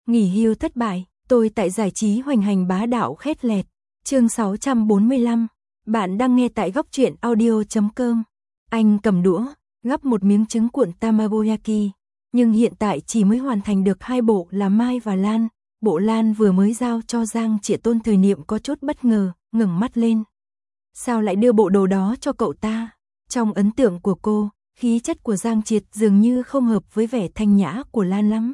Nghỉ hưu thất bại, tôi tại giải trí hoành hành bá đạo khét lẹt. Chương 645. Bạn đang nghe tại góc truyện audio.com. Anh cầm đũa, gắp một miếng trứng cuộn tamagoyaki, nhưng hiện tại chỉ mới hoàn thành được 2 bộ là Mai và Lan. Bộ Lan vừa mới giao cho Giang Triệt Tôn thời niệm có chút bất ngờ, ngẩng mắt lên. Sao lại đưa bộ đồ đó cho cậu ta? Trong ấn tượng của cô, khí chất của Giang Triệt dường như không hợp với vẻ thanh nhã của Lan lắm.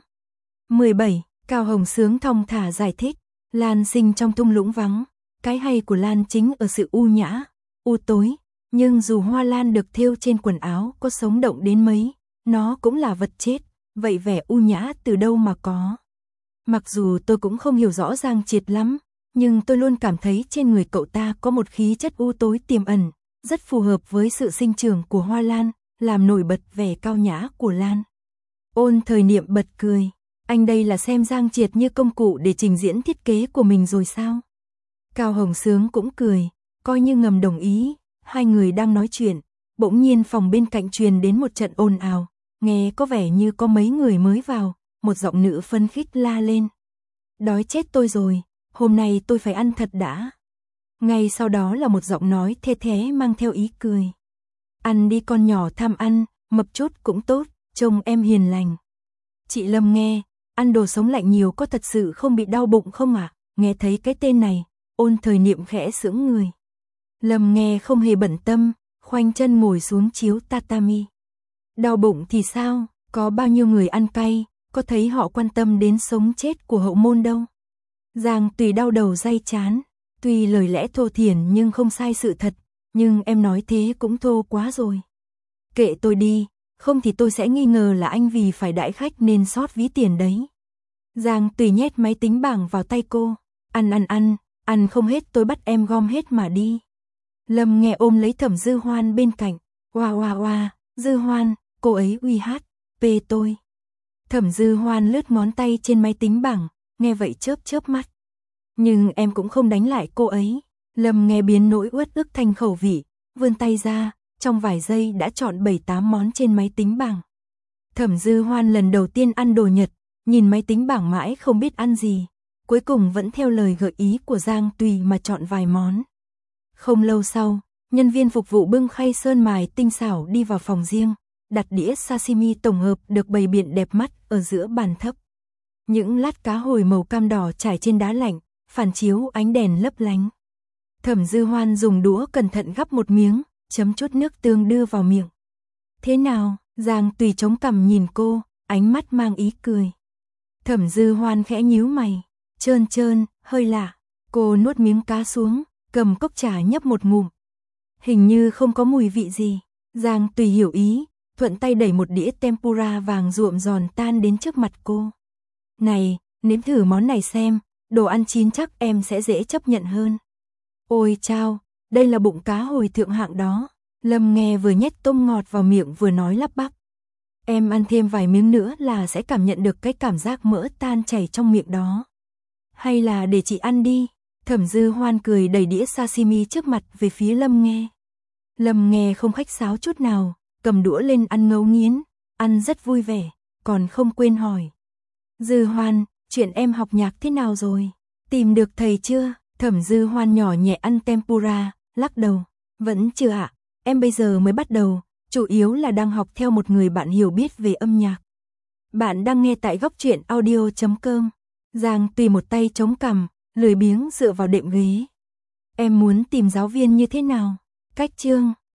17. Cao Hồng Sướng thong thả giải thích, Lan sinh trong thung lũng vắng, cái hay của Lan chính ở sự u nhã, u tối, nhưng dù hoa lan được thêu trên quần áo có sống động đến mấy, nó cũng là vật chết, vậy vẻ u nhã từ đâu mà có? Mặc dù tôi cũng không hiểu rõ Giang Triệt lắm, nhưng tôi luôn cảm thấy trên người cậu ta có một khí chất u tối tiềm ẩn, rất phù hợp với sự sinh trưởng của hoa lan, làm nổi bật vẻ cao nhã của Lan. Ôn thời niệm bật cười. Anh đây là xem Giang Triệt như công cụ để trình diễn thiết kế của mình rồi sao? Cao Hồng Sướng cũng cười, coi như ngầm đồng ý. Hai người đang nói chuyện, bỗng nhiên phòng bên cạnh truyền đến một trận ồn ào, nghe có vẻ như có mấy người mới vào, một giọng nữ phấn khích la lên. Đói chết tôi rồi, hôm nay tôi phải ăn thật đã. Ngay sau đó là một giọng nói the thé mang theo ý cười. Ăn đi con nhỏ tham ăn, mập chút cũng tốt, trông em hiền lành. Chị Lâm nghe, ăn đồ sống lạnh nhiều có thật sự không bị đau bụng không ạ? Nghe thấy cái tên này, ôn thời niệm khẽ sững người. Lâm nghe không hề bận tâm, khoanh chân ngồi xuống chiếu tatami. Đau bụng thì sao, có bao nhiêu người ăn cay, có thấy họ quan tâm đến sống chết của hậu môn đâu. Giang Tùy đau đầu day chán, tuy lời lẽ thô thiển nhưng không sai sự thật, nhưng em nói thế cũng thô quá rồi. Kệ tôi đi, không thì tôi sẽ nghi ngờ là anh vì phải đãi khách nên sót ví tiền đấy. Giang Tùy nhét máy tính bảng vào tay cô, ăn không hết tôi bắt em gom hết mà đi. Lâm nghe ôm lấy Thẩm Dư Hoan bên cạnh, oa, Dư Hoan, cô ấy uy hát, pê tôi. Thẩm Dư Hoan lướt ngón tay trên máy tính bảng, nghe vậy chớp mắt. Nhưng em cũng không đánh lại cô ấy. Lâm nghe biến nỗi uất ức thành khẩu vị, vươn tay ra, trong vài giây đã chọn 7-8 món trên máy tính bảng. Thẩm Dư Hoan lần đầu tiên ăn đồ Nhật, nhìn máy tính bảng mãi không biết ăn gì, cuối cùng vẫn theo lời gợi ý của Giang Tùy mà chọn vài món. Không lâu sau, nhân viên phục vụ bưng khay sơn mài tinh xảo đi vào phòng riêng, đặt đĩa sashimi tổng hợp được bày biện đẹp mắt ở giữa bàn thấp. Những lát cá hồi màu cam đỏ trải trên đá lạnh, phản chiếu ánh đèn lấp lánh. Thẩm Dư Hoan dùng đũa cẩn thận gắp một miếng, chấm chút nước tương đưa vào miệng. Thế nào? Giang Tùy chống cằm nhìn cô, ánh mắt mang ý cười. Thẩm Dư Hoan khẽ nhíu mày, trơn, hơi lạ. Cô nuốt miếng cá xuống, cầm cốc trà nhấp một ngụm. Hình như không có mùi vị gì. Giang Tùy hiểu ý, thuận tay đẩy một đĩa tempura vàng ruộm giòn tan đến trước mặt cô. Này, nếm thử món này xem, đồ ăn chín chắc em sẽ dễ chấp nhận hơn. Ôi chao, đây là bụng cá hồi thượng hạng đó. Lâm nghe vừa nhét tôm ngọt vào miệng vừa nói lắp bắp. Em ăn thêm vài miếng nữa là sẽ cảm nhận được cái cảm giác mỡ tan chảy trong miệng đó. Hay là để chị ăn đi. Thẩm Dư Hoan cười đẩy đĩa sashimi trước mặt về phía Lâm nghe. Lâm nghe không khách sáo chút nào, cầm đũa lên ăn ngấu nghiến, ăn rất vui vẻ, còn không quên hỏi. Dư Hoan, chuyện em học nhạc thế nào rồi? Tìm được thầy chưa? Thẩm Dư Hoan nhỏ nhẹ ăn tempura, lắc đầu. Vẫn chưa ạ, em bây giờ mới bắt đầu, chủ yếu là đang học theo một người bạn hiểu biết về âm nhạc. Bạn đang nghe tại góc truyện audio.com. Giang Tùy một tay chống cằm, lười biếng dựa vào đệm ghế. Em muốn tìm giáo viên như thế nào? Cách chương